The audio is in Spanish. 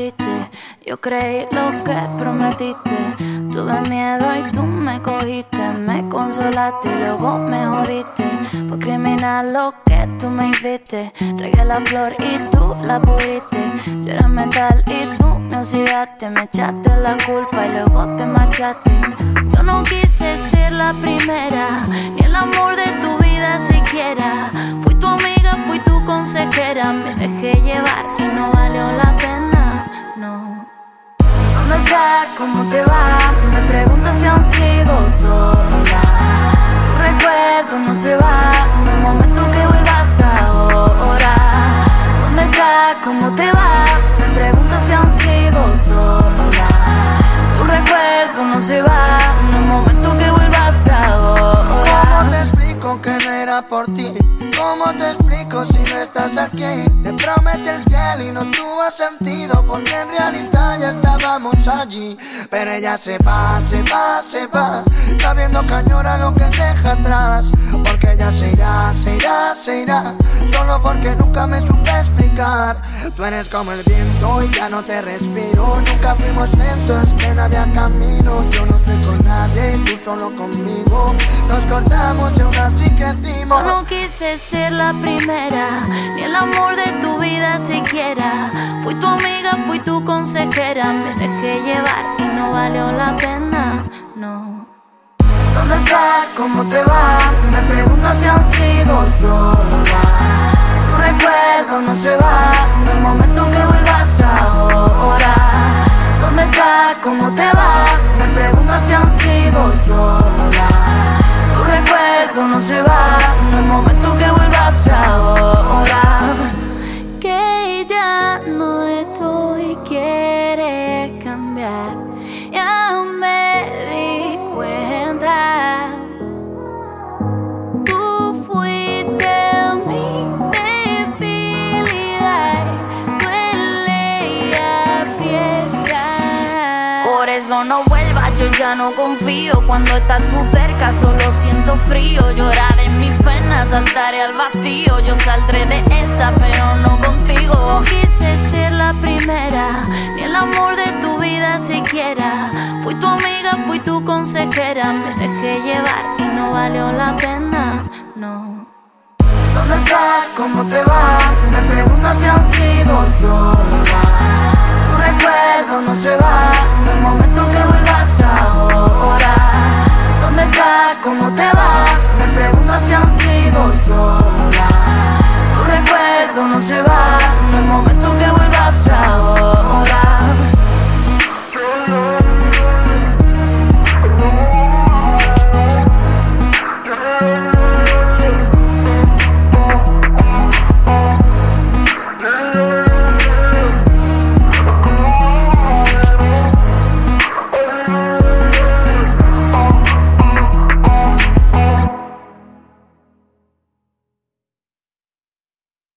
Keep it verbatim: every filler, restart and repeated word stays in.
hiciste. Yo creí lo que prometiste. Tuve miedo y tú me cogiste. Me consolaste y luego me jodiste. Fue criminal lo que tú me hiciste. Regué la flor y tú la pudriste. Yo era metal y tú me oxidaste. Me echaste la culpa y luego te marchaste. Yo no quise ser la primera, ni el amor de tu vida siquiera. Fui tu amiga, fui tu consejera. Me dejé llevar y no valió la pena, no. ¿Dónde estás? ¿Cómo te va? Me preguntas si aún sigo sola. Tu recuerdo no se va, en el momento que vuelvas ahora. ¿Dónde estás? ¿Cómo te va? Me preguntas si aún sigo sola. Tu recuerdo no se va, en el momento que vuelvas ahora. ¿Cómo te explico que no era por ti? ¿Cómo te explico si no estás aquí? Te prometí el cielo y no tuvo sentido, porque en realidad ya estábamos allí. Pero ella se va, se va, se va, sabiendo que añora lo que deja atrás. Porque ella se irá, se irá, se irá, solo porque nunca me supe explicar. Tú eres como el viento y ya no te respiro. Nunca fuimos lentos, que no había camino. Yo no estoy con nadie y tú solo conmigo. Nos cortamos y aún así crecimos. Yo no quise ser la primera, ni el amor de tu vida siquiera. Fui tu amiga, fui tu consejera. Me dejé llevar y no valió la pena, no. ¿Dónde estás? ¿Cómo te va? Me preguntas si aún sigo sola. Tu recuerdo no se va, en el momento que vuelvas ahora. ¿Dónde estás? ¿Cómo te va? Me preguntas si aún sigo sola. Tu recuerdo no se va, en el momento que vuelvas ahora. Que ya no estoy, quieres cambiar. Ya me di cuenta. Tú fuiste mi debilidad. Duele y aprieta. Por eso no vuelvas, yo ya no confío. Cuando estás tú cerca solo siento frío. Lloraré en mis penas, saltaré al vacío. Yo saldré de esta pero no contigo. No quise ser la primera, ni el amor de tu vida siquiera. Fui tu amiga, fui tu consejera. Me dejé llevar y no valió la pena, no. ¿Dónde estás? ¿Cómo te va? Me preguntas si aún sigo sola. Tu recuerdo no se va, en el momento que